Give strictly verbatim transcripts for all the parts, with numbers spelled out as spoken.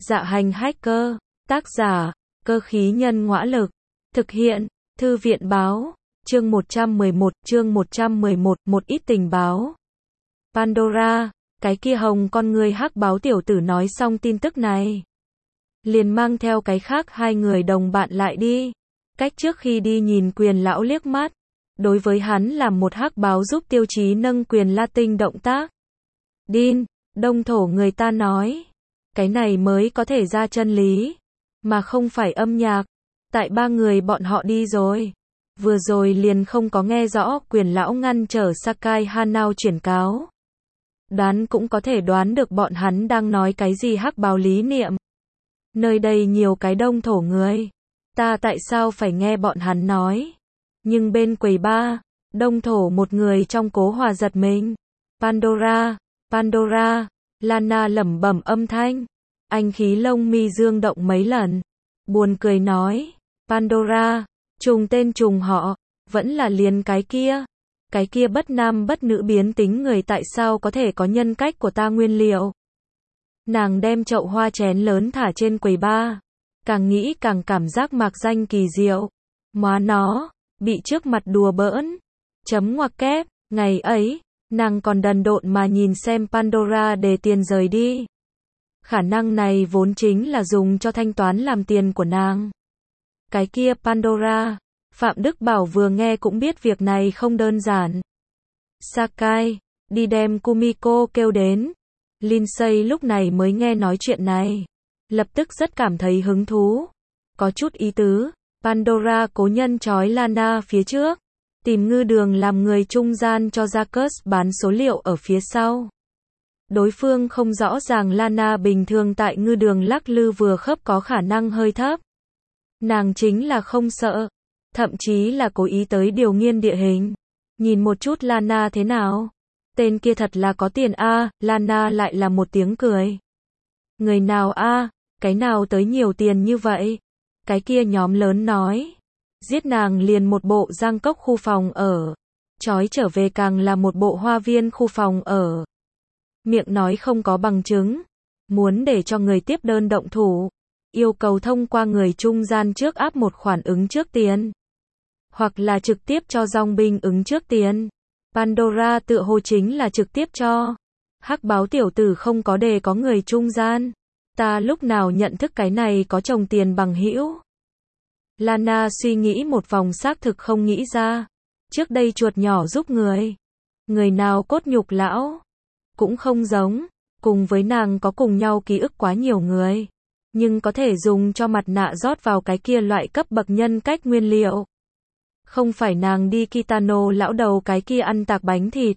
Dạ hành hacker, tác giả, cơ khí nhân ngõa lực, thực hiện, thư viện báo, chương một trăm mười một, chương một trăm mười một, một ít tình báo. Pandora, cái kia hồng con người hắc báo tiểu tử nói xong tin tức này. Liền mang theo cái khác hai người đồng bạn lại đi. Cách trước khi đi nhìn quyền lão liếc mắt. Đối với hắn làm một hắc báo giúp tiêu chí nâng quyền Latin động tác. Đin, đông thổ người ta nói. Cái này mới có thể ra chân lý. Mà không phải âm nhạc. Tại ba người bọn họ đi rồi. Vừa rồi liền không có nghe rõ quyền lão ngăn trở Sakai Hanao chuyển cáo. Đoán cũng có thể đoán được bọn hắn đang nói cái gì hắc báo lý niệm. Nơi đây nhiều cái đông thổ người. Ta tại sao phải nghe bọn hắn nói. Nhưng bên quầy ba, đông thổ một người trong cố hòa giật mình. Pandora, Pandora, Lana lẩm bẩm âm thanh. Anh khí lông mi dương động mấy lần. Buồn cười nói. Pandora, trùng tên trùng họ, vẫn là liền cái kia. Cái kia bất nam bất nữ biến tính người tại sao có thể có nhân cách của ta nguyên liệu. Nàng đem chậu hoa chén lớn thả trên quầy ba. Càng nghĩ càng cảm giác mạc danh kỳ diệu. Móa nó, bị trước mặt đùa bỡn. Chấm ngoặc kép, ngày ấy, nàng còn đần độn mà nhìn xem Pandora để tiền rời đi. Khả năng này vốn chính là dùng cho thanh toán làm tiền của nàng. Cái kia Pandora, Phạm Đức Bảo vừa nghe cũng biết việc này không đơn giản. Sakai, đi đem Kumiko kêu đến. Lindsay lúc này mới nghe nói chuyện này. Lập tức rất cảm thấy hứng thú. Có chút ý tứ. Pandora cố nhân trói Lana phía trước. Tìm ngư đường làm người trung gian cho Jacques bán số liệu ở phía sau. Đối phương không rõ ràng Lana bình thường tại ngư đường lắc lư vừa khớp có khả năng hơi thấp. Nàng chính là không sợ. Thậm chí là cố ý tới điều nghiên địa hình. Nhìn một chút Lana thế nào. Tên kia thật là có tiền a. À, Lana lại là một tiếng cười. Người nào a, à, cái nào tới nhiều tiền như vậy? Cái kia nhóm lớn nói. Giết nàng liền một bộ giang cốc khu phòng ở. Chói trở về càng là một bộ hoa viên khu phòng ở. Miệng nói không có bằng chứng. Muốn để cho người tiếp đơn động thủ. Yêu cầu thông qua người trung gian trước áp một khoản ứng trước tiền. Hoặc là trực tiếp cho dòng binh ứng trước tiền. Pandora tựa hồ chính là trực tiếp cho. Hắc báo tiểu tử không có đề có người trung gian. Ta lúc nào nhận thức cái này có chồng tiền bằng hữu. Lana suy nghĩ một vòng xác thực không nghĩ ra. Trước đây chuột nhỏ giúp người. Người nào cốt nhục lão. Cũng không giống. Cùng với nàng có cùng nhau ký ức quá nhiều người. Nhưng có thể dùng cho mặt nạ rót vào cái kia loại cấp bậc nhân cách nguyên liệu. Không phải nàng đi Kitano lão đầu cái kia ăn tạc bánh thịt.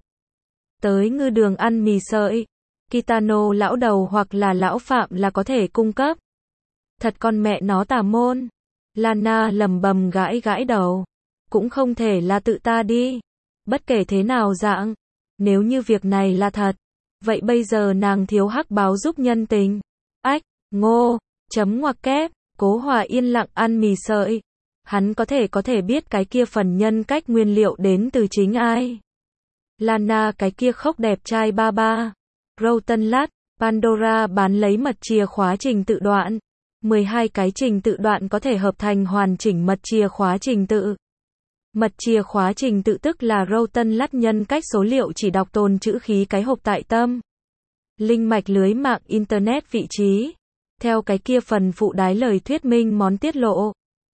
Tới ngư đường ăn mì sợi. Kitano lão đầu hoặc là lão Phạm là có thể cung cấp. Thật con mẹ nó tà môn. Lana lầm bầm gãi gãi đầu. Cũng không thể là tự ta đi. Bất kể thế nào dạng. Nếu như việc này là thật. Vậy bây giờ nàng thiếu hắc báo giúp nhân tình. Ách, ngô, chấm ngoặc kép, cố hòa yên lặng ăn mì sợi. Hắn có thể có thể biết cái kia phần nhân cách nguyên liệu đến từ chính ai. Lana cái kia khóc đẹp trai ba ba. Roten lát, Pandora bán lấy mật chìa khóa trình tự đoạn. mười hai cái trình tự đoạn có thể hợp thành hoàn chỉnh mật chìa khóa trình tự. Mật chìa khóa trình tự tức là Roten lát nhân cách số liệu chỉ đọc tồn chữ khí cái hộp tại tâm. Linh mạch lưới mạng Internet vị trí. Theo cái kia phần phụ đái lời thuyết minh món tiết lộ.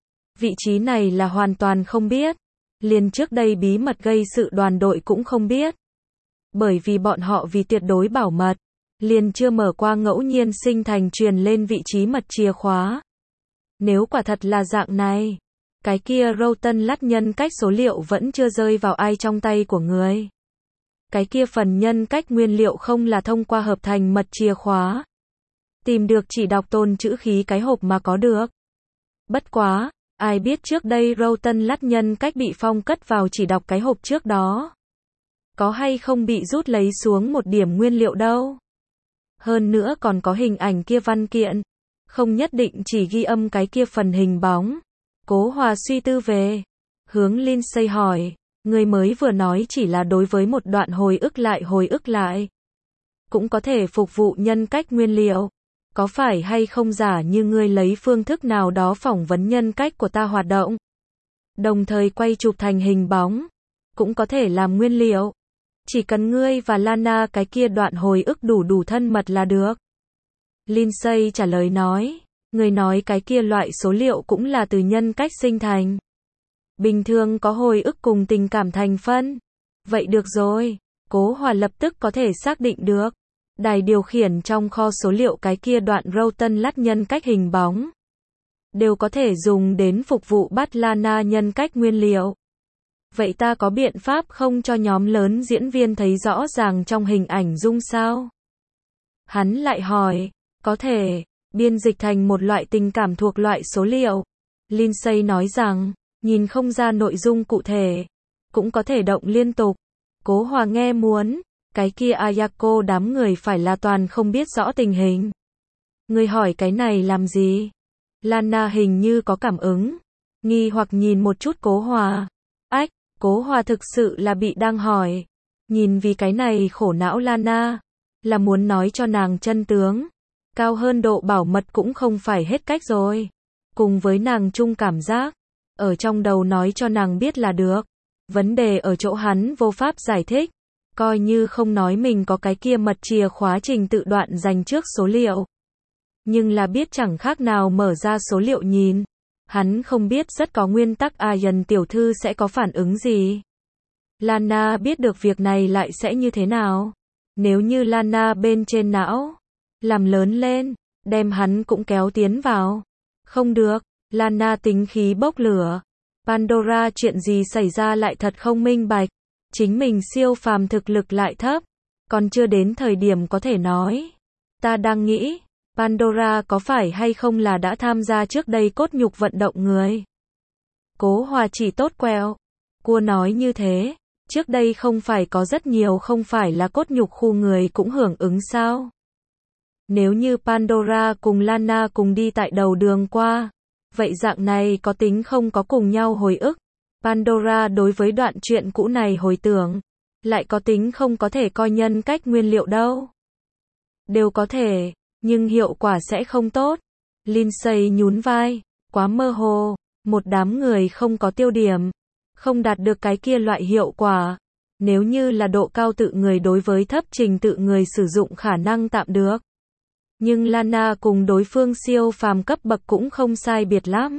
Vị trí này là hoàn toàn không biết. Liền trước đây bí mật gây sự đoàn đội cũng không biết. Bởi vì bọn họ vì tuyệt đối bảo mật. Liền chưa mở qua ngẫu nhiên sinh thành truyền lên vị trí mật chìa khóa. Nếu quả thật là dạng này. Cái kia Roten lát nhân cách số liệu vẫn chưa rơi vào ai trong tay của người. Cái kia phần nhân cách nguyên liệu không là thông qua hợp thành mật chìa khóa. Tìm được chỉ đọc tồn chữ khí cái hộp mà có được. Bất quá. Ai biết trước đây Roten lát nhân cách bị phong cất vào chỉ đọc cái hộp trước đó. Có hay không bị rút lấy xuống một điểm nguyên liệu đâu. Hơn nữa còn có hình ảnh kia văn kiện. Không nhất định chỉ ghi âm cái kia phần hình bóng. Cố hòa suy tư về. Hướng Lindsay hỏi. Người mới vừa nói chỉ là đối với một đoạn hồi ức lại hồi ức lại. Cũng có thể phục vụ nhân cách nguyên liệu. có phải hay không giả như ngươi lấy phương thức nào đó phỏng vấn nhân cách của ta hoạt động, đồng thời quay chụp thành hình bóng, cũng có thể làm nguyên liệu. Chỉ cần ngươi và Lana cái kia đoạn hồi ức đủ đủ thân mật là được. Lindsay trả lời nói, người nói cái kia loại số liệu cũng là từ nhân cách sinh thành. Bình thường có hồi ức cùng tình cảm thành phân. Vậy được rồi, Cố Hòa lập tức có thể xác định được. Đài điều khiển trong kho số liệu cái kia đoạn Roughton lát nhân cách hình bóng đều có thể dùng đến phục vụ bắt Lana nhân cách nguyên liệu. Vậy ta có biện pháp không cho nhóm lớn diễn viên thấy rõ ràng trong hình ảnh dung sao? Hắn lại hỏi, có thể, biên dịch thành một loại tình cảm thuộc loại số liệu. Lindsay nói rằng, nhìn không ra nội dung cụ thể, cũng có thể động liên tục. Cố Hòa nghe muốn, cái kia Ayako đám người phải là toàn không biết rõ tình hình. Người hỏi cái này làm gì? Lana hình như có cảm ứng, nghi hoặc nhìn một chút Cố Hòa. Ách, Cố Hòa thực sự là bị đang hỏi. Nhìn vì cái này khổ não Lana, là muốn nói cho nàng chân tướng. Cao hơn độ bảo mật cũng không phải hết cách rồi. Cùng với nàng chung cảm giác, ở trong đầu nói cho nàng biết là được. Vấn đề ở chỗ hắn vô pháp giải thích. Coi như không nói mình có cái kia mật chìa khóa trình tự đoạn dành trước số liệu. Nhưng là biết chẳng khác nào mở ra số liệu nhìn. Hắn không biết rất có nguyên tắc Ayan tiểu thư sẽ có phản ứng gì. Lana biết được việc này lại sẽ như thế nào. Nếu như Lana bên trên não, làm lớn lên, đem hắn cũng kéo tiến vào. Không được, Lana tính khí bốc lửa. Pandora chuyện gì xảy ra lại thật không minh bạch. Chính mình siêu phàm thực lực lại thấp. Còn chưa đến thời điểm có thể nói. Ta đang nghĩ, Pandora có phải hay không là đã tham gia trước đây cốt nhục vận động người. Cố Hòa chỉ tốt quẹo. Cua nói như thế, trước đây không phải có rất nhiều không phải là cốt nhục khu người cũng hưởng ứng sao. Nếu như Pandora cùng Lana cùng đi tại đầu đường qua, vậy dạng này có tính không có cùng nhau hồi ức. Pandora đối với đoạn chuyện cũ này hồi tưởng, lại có tính không có thể coi nhân cách nguyên liệu đâu. Đều có thể, nhưng hiệu quả sẽ không tốt. Lindsay nhún vai, quá mơ hồ, một đám người không có tiêu điểm, không đạt được cái kia loại hiệu quả. Nếu như là độ cao tự người đối với thấp trình tự người sử dụng khả năng tạm được. Nhưng Lana cùng đối phương siêu phàm cấp bậc cũng không sai biệt lắm.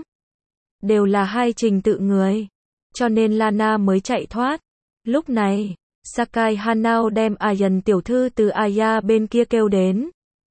Đều là hai trình tự người. Cho nên Lana mới chạy thoát. Lúc này, Sakai Hanao đem Ayan tiểu thư từ Aya bên kia kêu đến.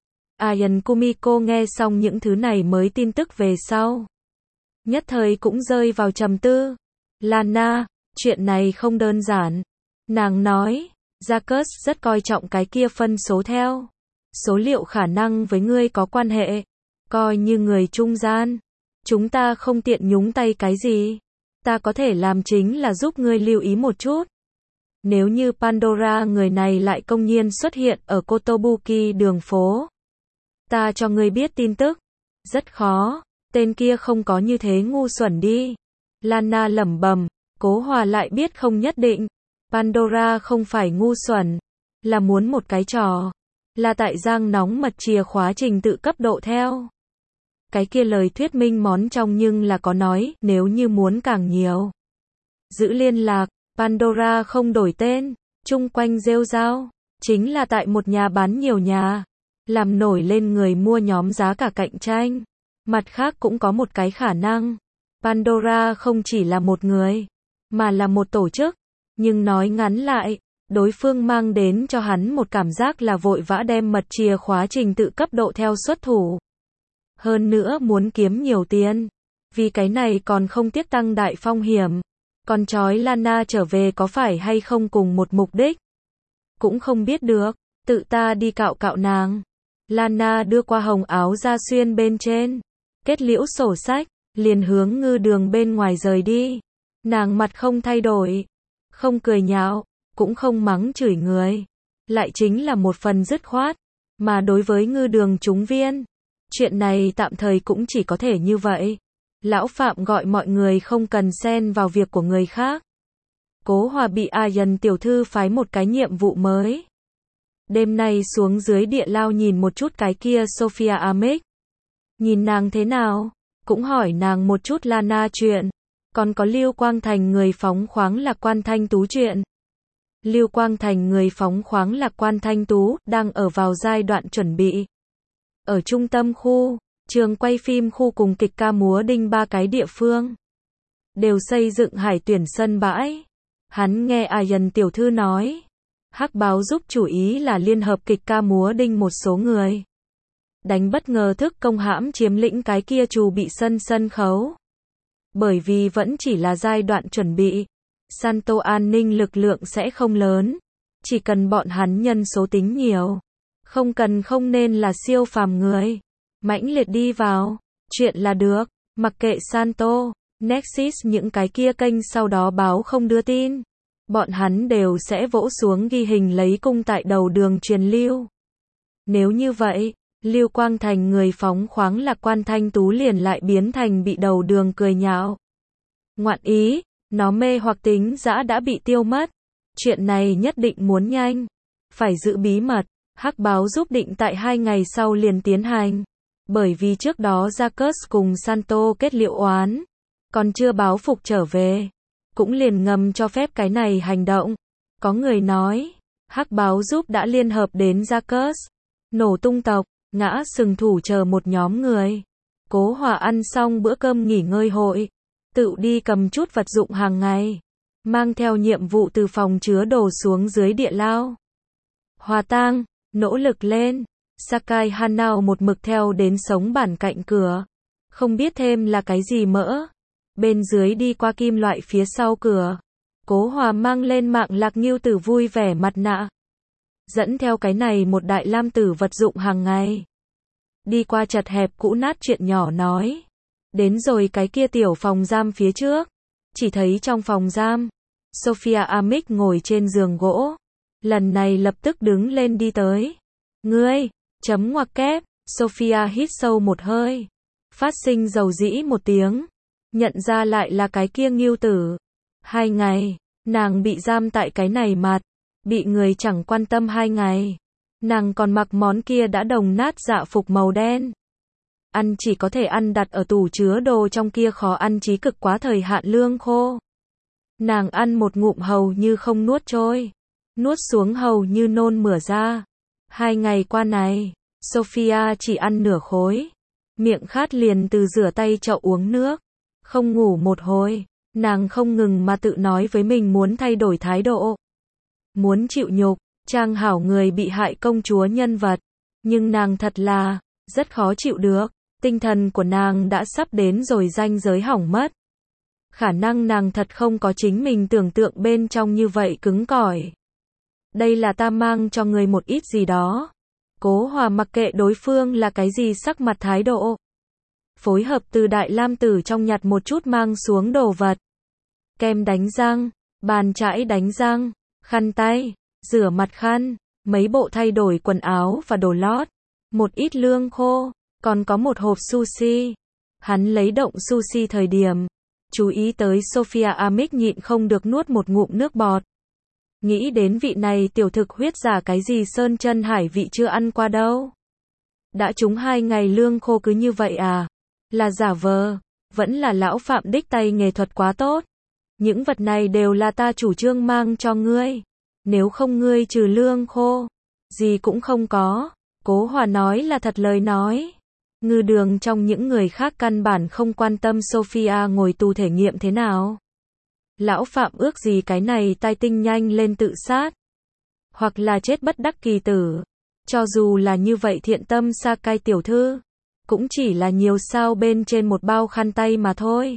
Ayan Kumiko nghe xong những thứ này mới tin tức về sau. Nhất thời cũng rơi vào trầm tư. Lana, chuyện này không đơn giản. Nàng nói, Jacques rất coi trọng cái kia phân số theo. Số liệu khả năng với ngươi có quan hệ. Coi như người trung gian. Chúng ta không tiện nhúng tay cái gì. Ta có thể làm chính là giúp ngươi lưu ý một chút. Nếu như Pandora người này lại công nhiên xuất hiện ở Kotobuki đường phố. Ta cho ngươi biết tin tức. Rất khó, tên kia không có như thế ngu xuẩn đi. Lana lẩm bẩm, Cố Hòa lại biết không nhất định. Pandora không phải ngu xuẩn, là muốn một cái trò. Là tại giang nóng mật chìa khóa trình tự cấp độ theo. Cái kia lời thuyết minh món trong nhưng là có nói, nếu như muốn càng nhiều. Giữ liên lạc, Pandora không đổi tên, chung quanh rêu rao, chính là tại một nhà bán nhiều nhà. Làm nổi lên người mua nhóm giá cả cạnh tranh. Mặt khác cũng có một cái khả năng. Pandora không chỉ là một người, mà là một tổ chức. Nhưng nói ngắn lại, đối phương mang đến cho hắn một cảm giác là vội vã đem mật chìa khóa trình tự cấp độ theo xuất thủ. Hơn nữa muốn kiếm nhiều tiền. Vì cái này còn không tiếc tăng đại phong hiểm. Còn chói Lana trở về có phải hay không cùng một mục đích? Cũng không biết được. Tự ta đi cạo cạo nàng. Lana đưa qua hồng áo da xuyên bên trên. Kết liễu sổ sách. Liền hướng ngư đường bên ngoài rời đi. Nàng mặt không thay đổi. Không cười nhạo. Cũng không mắng chửi người. Lại chính là một phần dứt khoát. Mà đối với ngư đường chúng viên. Chuyện này tạm thời cũng chỉ có thể như vậy. Lão Phạm gọi mọi người không cần xen vào việc của người khác. Cố Hòa bị Ayan tiểu thư phái một cái nhiệm vụ mới. Đêm nay xuống dưới địa lao nhìn một chút cái kia Sophia Amick. Nhìn nàng thế nào? Cũng hỏi nàng một chút Lana chuyện. Còn có Lưu Quang Thành người phóng khoáng lạc quan thanh tú chuyện. Lưu Quang Thành người phóng khoáng lạc quan thanh tú, đang ở vào giai đoạn chuẩn bị. Ở trung tâm khu, trường quay phim khu cùng kịch ca múa đinh ba cái địa phương. Đều xây dựng hải tuyển sân bãi. Hắn nghe Ayan tiểu thư nói. Hắc báo giúp chủ ý là liên hợp kịch ca múa đinh một số người. Đánh bất ngờ thức công hãm chiếm lĩnh cái kia trù bị sân sân khấu. Bởi vì vẫn chỉ là giai đoạn chuẩn bị. Santo an ninh lực lượng sẽ không lớn. Chỉ cần bọn hắn nhân số tính nhiều. Không cần không nên là siêu phàm người. Mãnh liệt đi vào. Chuyện là được. Mặc kệ Santo, Nexus những cái kia kênh sau đó báo không đưa tin. Bọn hắn đều sẽ vỗ xuống ghi hình lấy cung tại đầu đường truyền lưu. Nếu như vậy, Lưu Quang Thành người phóng khoáng lạc quan thanh tú liền lại biến thành bị đầu đường cười nhạo. Ngoạn ý, nó mê hoặc tính dã đã bị tiêu mất. Chuyện này nhất định muốn nhanh. Phải giữ bí mật. Hắc báo giúp định tại hai ngày sau liền tiến hành. Bởi vì trước đó Jacques cùng Santo kết liễu oán. Còn chưa báo phục trở về. Cũng liền ngầm cho phép cái này hành động. Có người nói, Hắc báo giúp đã liên hợp đến Jacques. Nổ tung tộc, ngã sừng thủ chờ một nhóm người. Cố Hòa ăn xong bữa cơm nghỉ ngơi hội. Tự đi cầm chút vật dụng hàng ngày. Mang theo nhiệm vụ từ phòng chứa đồ xuống dưới địa lao. Hòa tang, nỗ lực lên. Sakai Hanao một mực theo đến sống bản cạnh cửa. Không biết thêm là cái gì mỡ. Bên dưới đi qua kim loại phía sau cửa. Cố Hòa mang lên mạng lạc nghiêu tử vui vẻ mặt nạ. Dẫn theo cái này một đại lam tử vật dụng hàng ngày. Đi qua chật hẹp cũ nát chuyện nhỏ nói. Đến rồi cái kia tiểu phòng giam phía trước. Chỉ thấy trong phòng giam. Sophia Amick ngồi trên giường gỗ. Lần này lập tức đứng lên đi tới. Ngươi, chấm ngoặc kép. Sophia hít sâu một hơi. Phát sinh dầu dĩ một tiếng. Nhận ra lại là cái kia nghiêu tử. Hai ngày, nàng bị giam tại cái này mặt. Bị người chẳng quan tâm hai ngày. Nàng còn mặc món kia đã đồng nát dạ phục màu đen. Ăn chỉ có thể ăn đặt ở tủ chứa đồ trong kia khó ăn chí cực quá thời hạn lương khô. Nàng ăn một ngụm hầu như không nuốt trôi. Nuốt xuống hầu như nôn mửa ra. Hai ngày qua này, Sophia chỉ ăn nửa khối. Miệng khát liền từ rửa tay chậu uống nước. Không ngủ một hồi, nàng không ngừng mà tự nói với mình muốn thay đổi thái độ. Muốn chịu nhục, trang hảo người bị hại công chúa nhân vật. Nhưng nàng thật là, rất khó chịu được. Tinh thần của nàng đã sắp đến rồi ranh giới hỏng mất. Khả năng nàng thật không có chính mình tưởng tượng bên trong như vậy cứng cỏi. Đây là ta mang cho người một ít gì đó. Cố Hòa mặc kệ đối phương là cái gì sắc mặt thái độ. Phối hợp từ đại lam tử trong nhặt một chút mang xuống đồ vật. Kem đánh răng, bàn chải đánh răng, khăn tay, rửa mặt khăn, mấy bộ thay đổi quần áo và đồ lót, một ít lương khô, còn có một hộp sushi. Hắn lấy động sushi thời điểm, chú ý tới Sophia Amick nhịn không được nuốt một ngụm nước bọt. Nghĩ đến vị này tiểu thực huyết giả cái gì sơn chân hải vị chưa ăn qua đâu. Đã trúng hai ngày lương khô cứ như vậy à? Là giả vờ, vẫn là lão phạm đích tay nghề thuật quá tốt. Những vật này đều là ta chủ trương mang cho ngươi. Nếu không ngươi trừ lương khô, gì cũng không có. Cố Hòa nói là thật lời nói. Ngư Đường trong những người khác căn bản không quan tâm Sophia ngồi tù thể nghiệm thế nào. Lão phạm ước gì cái này tai tinh nhanh lên tự sát. Hoặc là chết bất đắc kỳ tử. Cho dù là như vậy thiện tâm Sakai tiểu thư. Cũng chỉ là nhiều sao bên trên một bao khăn tay mà thôi.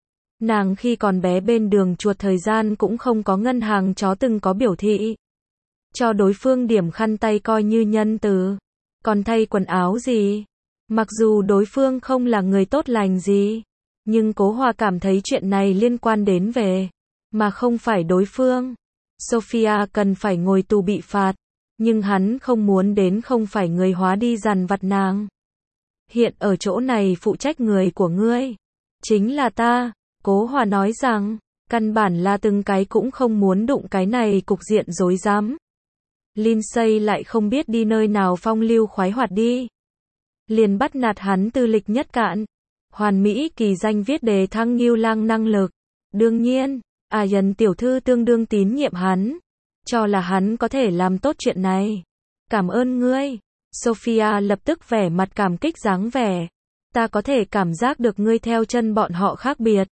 Nàng khi còn bé bên đường chuột thời gian cũng không có ngân hàng chó từng có biểu thị. Cho đối phương điểm khăn tay coi như nhân từ. Còn thay quần áo gì? Mặc dù đối phương không là người tốt lành gì. Nhưng Cố Hòa cảm thấy chuyện này liên quan đến về. Mà không phải đối phương. Sophia cần phải ngồi tù bị phạt. Nhưng hắn không muốn đến không phải người hóa đi dằn vặt nàng. Hiện ở chỗ này phụ trách người của ngươi. Chính là ta. Cố Hòa nói rằng, căn bản là từng cái cũng không muốn đụng cái này cục diện rối rắm. Lindsay lại không biết đi nơi nào phong lưu khoái hoạt đi. Liền bắt nạt hắn tư lịch nhất cạn. Hoàn mỹ kỳ danh viết đề thăng Ngưu Lang năng lực. Đương nhiên, Ian tiểu thư tương đương tín nhiệm hắn. Cho là hắn có thể làm tốt chuyện này. Cảm ơn ngươi. Sophia lập tức vẻ mặt cảm kích dáng vẻ. Ta có thể cảm giác được ngươi theo chân bọn họ khác biệt.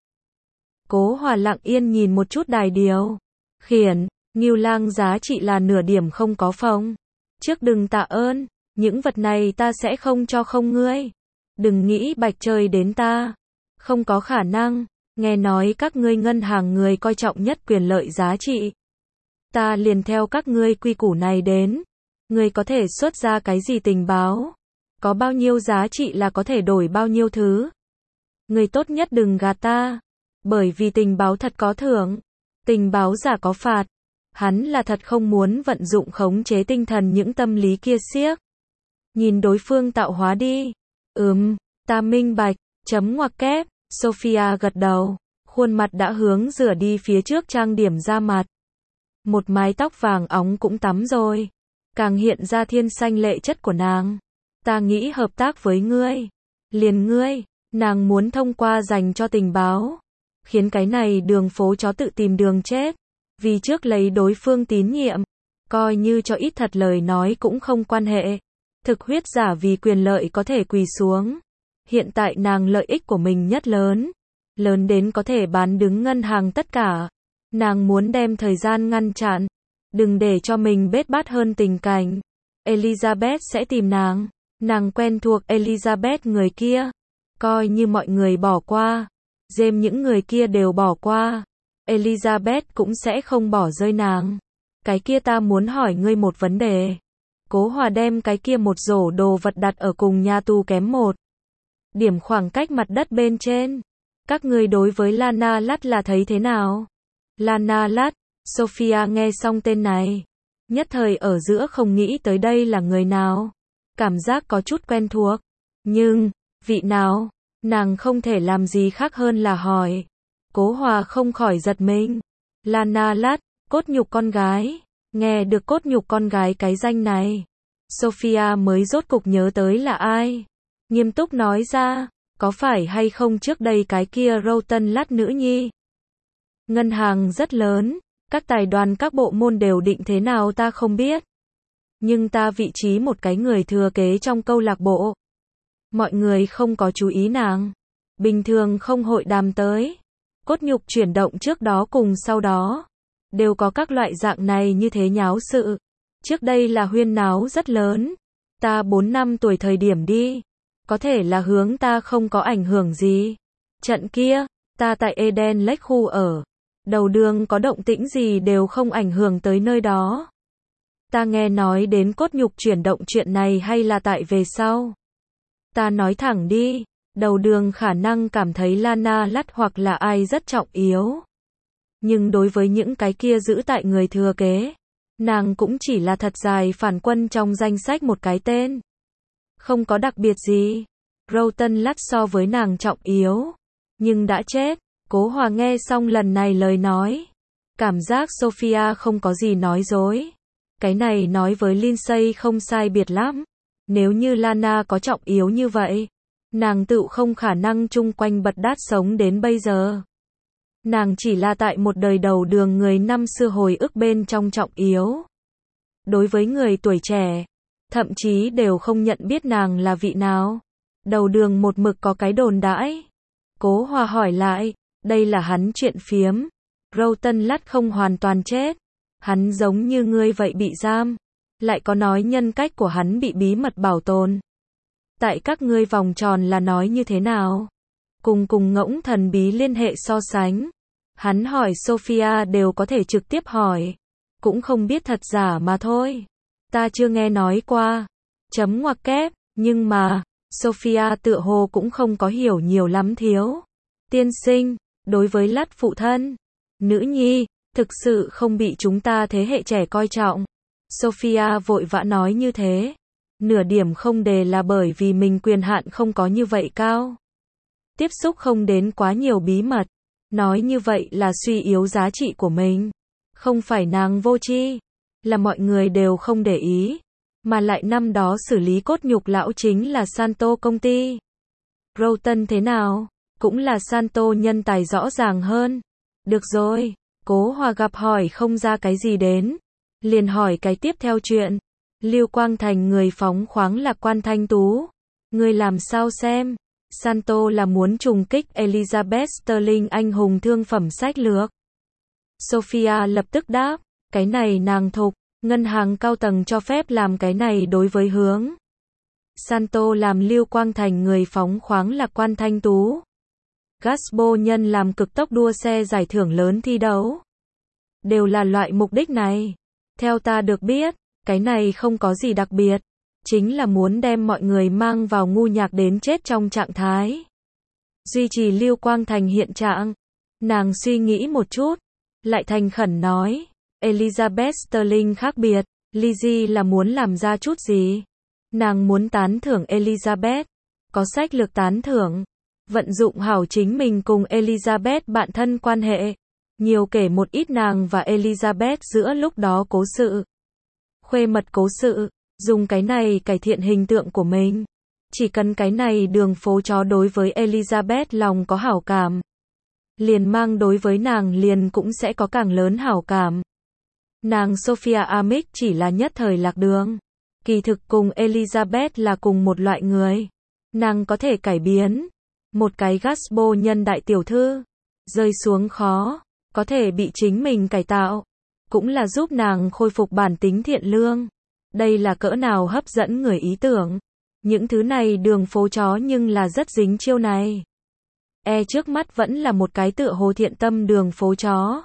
Cố Hòa lặng yên nhìn một chút đài điều khiển. Ngưu Lang giá trị là nửa điểm không có phòng. Trước đừng tạ ơn. Những vật này ta sẽ không cho không ngươi. Đừng nghĩ bạch chơi đến ta. Không có khả năng. Nghe nói các ngươi ngân hàng người coi trọng nhất quyền lợi giá trị. Ta liền theo các ngươi quy củ này đến. Ngươi có thể xuất ra cái gì tình báo? Có bao nhiêu giá trị là có thể đổi bao nhiêu thứ? Ngươi tốt nhất đừng gạt ta. Bởi vì tình báo thật có thưởng. Tình báo giả có phạt. Hắn là thật không muốn vận dụng khống chế tinh thần những tâm lý kia xiếc. Nhìn đối phương tạo hóa đi. Ừm, ta minh bạch. Chấm ngoặc kép. Sophia gật đầu. Khuôn mặt đã hướng rửa đi phía trước trang điểm da mặt. Một mái tóc vàng óng cũng tắm rồi. Càng hiện ra thiên xanh lệ chất của nàng. Ta nghĩ hợp tác với ngươi. Liền ngươi. Nàng muốn thông qua dành cho tình báo. Khiến cái này đường phố chó tự tìm đường chết. Vì trước lấy đối phương tín nhiệm. Coi như cho ít thật lời nói cũng không quan hệ. Thực huyết giả vì quyền lợi có thể quỳ xuống. Hiện tại nàng lợi ích của mình nhất lớn. Lớn đến có thể bán đứng ngân hàng tất cả. Nàng muốn đem thời gian ngăn chặn. Đừng để cho mình bết bát hơn tình cảnh. Elizabeth sẽ tìm nàng. Nàng quen thuộc Elizabeth người kia. Coi như mọi người bỏ qua. James những người kia đều bỏ qua. Elizabeth cũng sẽ không bỏ rơi nàng. Cái kia ta muốn hỏi ngươi một vấn đề. Cố Hòa đem cái kia một rổ đồ vật đặt ở cùng nhà tù kém một điểm khoảng cách mặt đất bên trên. Các ngươi đối với Lana Lắt là thấy thế nào? Lana Lắt. Sophia nghe xong tên này. Nhất thời ở giữa không nghĩ tới đây là người nào. Cảm giác có chút quen thuộc. Nhưng, vị nào? Nàng không thể làm gì khác hơn là hỏi. Cố Hòa không khỏi giật mình. Lana Lắt, cốt nhục con gái. Nghe được cốt nhục con gái cái danh này. Sophia mới rốt cục nhớ tới là ai. Nghiêm túc nói ra, có phải hay không trước đây cái kia Rowton Lắt nữ nhi? Ngân hàng rất lớn, các tài đoàn các bộ môn đều định thế nào ta không biết. Nhưng ta vị trí một cái người thừa kế trong câu lạc bộ. Mọi người không có chú ý nàng. Bình thường không hội đàm tới. Cốt nhục chuyển động trước đó cùng sau đó. Đều có các loại dạng này như thế nháo sự. Trước đây là huyên náo rất lớn. Ta bốn năm tuổi thời điểm đi. Có thể là hướng ta không có ảnh hưởng gì. Trận kia, ta tại Eden Lake khu ở. Đầu đường có động tĩnh gì đều không ảnh hưởng tới nơi đó. Ta nghe nói đến cốt nhục chuyển động chuyện này hay là tại về sau. Ta nói thẳng đi, đầu đường khả năng cảm thấy Lana Lắt hoặc là ai rất trọng yếu. Nhưng đối với những cái kia giữ tại người thừa kế, nàng cũng chỉ là thật dài phản quân trong danh sách một cái tên. Không có đặc biệt gì. Rowton Lắt so với nàng trọng yếu. Nhưng đã chết. Cố Hòa nghe xong lần này lời nói. Cảm giác Sophia không có gì nói dối. Cái này nói với Lindsay không sai biệt lắm. Nếu như Lana có trọng yếu như vậy, nàng tự không khả năng chung quanh bật đát sống đến bây giờ. Nàng chỉ là tại một đời đầu đường người năm xưa hồi ức bên trong trọng yếu. Đối với người tuổi trẻ, thậm chí đều không nhận biết nàng là vị nào. Đầu đường một mực có cái đồn đãi. Cố Hòa hỏi lại, đây là hắn chuyện phiếm. Rowton Lắt không hoàn toàn chết. Hắn giống như ngươi vậy bị giam. Lại có nói nhân cách của hắn bị bí mật bảo tồn. Tại các ngươi vòng tròn là nói như thế nào? Cùng cùng ngỗng thần bí liên hệ so sánh. Hắn hỏi Sophia đều có thể trực tiếp hỏi. Cũng không biết thật giả mà thôi. Ta chưa nghe nói qua. Chấm ngoặc kép, nhưng mà, Sophia tựa hồ cũng không có hiểu nhiều lắm thiếu. Tiên sinh, đối với Lắt phụ thân, nữ nhi, thực sự không bị chúng ta thế hệ trẻ coi trọng. Sophia vội vã nói như thế. Nửa điểm không đề là bởi vì mình quyền hạn không có như vậy cao. Tiếp xúc không đến quá nhiều bí mật. Nói như vậy là suy yếu giá trị của mình. Không phải nàng vô tri. là mọi người đều không để ý, mà lại năm đó xử lý cốt nhục lão chính là Santo công ty. Broughton thế nào? Cũng là Santo nhân tài rõ ràng hơn. Được rồi, Cố Hòa gặp hỏi không ra cái gì đến, liền hỏi cái tiếp theo chuyện. Lưu Quang Thành người phóng khoáng lạc quan thanh tú. Người làm sao xem? Santo là muốn trùng kích Elizabeth Sterling anh hùng thương phẩm sách lược. Sophia lập tức đáp, cái này nàng thục, ngân hàng cao tầng cho phép làm cái này đối với hướng. Santo làm Lưu Quang Thành người phóng khoáng lạc quan thanh tú. Gasbo nhân làm cực tốc đua xe giải thưởng lớn thi đấu. Đều là loại mục đích này. Theo ta được biết, cái này không có gì đặc biệt. Chính là muốn đem mọi người mang vào ngu nhạc đến chết trong trạng thái. Duy trì Lưu Quang Thành hiện trạng. Nàng suy nghĩ một chút, lại thành khẩn nói. Elizabeth Sterling khác biệt, Lizzie là muốn làm ra chút gì? Nàng muốn tán thưởng Elizabeth. Có sách lược tán thưởng. Vận dụng hảo chính mình cùng Elizabeth bạn thân quan hệ. Nhiều kể một ít nàng và Elizabeth giữa lúc đó cố sự. Khuê mật cố sự. Dùng cái này cải thiện hình tượng của mình. Chỉ cần cái này đường phố chó đối với Elizabeth lòng có hảo cảm. Liền mang đối với nàng liền cũng sẽ có càng lớn hảo cảm. Nàng Sophia Amick chỉ là nhất thời lạc đường. Kỳ thực cùng Elizabeth là cùng một loại người. Nàng có thể cải biến. Một cái Gasbo nhân đại tiểu thư. Rơi xuống khó. Có thể bị chính mình cải tạo. Cũng là giúp nàng khôi phục bản tính thiện lương. Đây là cỡ nào hấp dẫn người ý tưởng. Những thứ này đường phố chó nhưng là rất dính chiêu này. E trước mắt vẫn là một cái tựa hồ thiện tâm đường phố chó.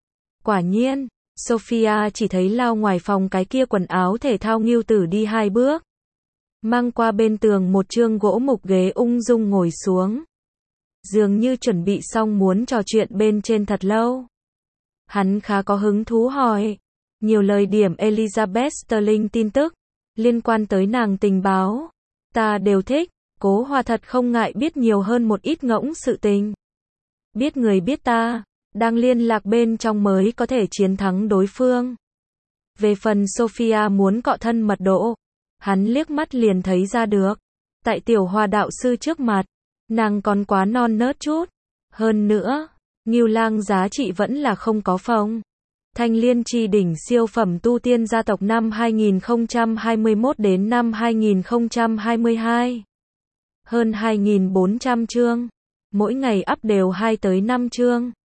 Quả nhiên, Sophia chỉ thấy lao ngoài phòng cái kia quần áo thể thao Ngưu Tử đi hai bước. Mang qua bên tường một chương gỗ mục ghế ung dung ngồi xuống. Dường như chuẩn bị xong muốn trò chuyện bên trên thật lâu. Hắn khá có hứng thú hỏi. Nhiều lời điểm Elizabeth Sterling tin tức. Liên quan tới nàng tình báo. Ta đều thích. Cố Hòa thật không ngại biết nhiều hơn một ít ngỗng sự tình. Biết người biết ta. Đang liên lạc bên trong mới có thể chiến thắng đối phương. Về phần Sophia muốn cọ thân mật độ. Hắn liếc mắt liền thấy ra được. Tại tiểu Hòa đạo sư trước mặt. Nàng còn quá non nớt chút. Hơn nữa, Ngưu Lang giá trị vẫn là không có phòng. Thanh Liên Chi đỉnh siêu phẩm tu tiên gia tộc năm hai nghìn không trăm hai mươi mốt đến năm hai nghìn không trăm hai mươi hai. Hơn hai nghìn bốn trăm chương. Mỗi ngày up đều hai tới năm chương.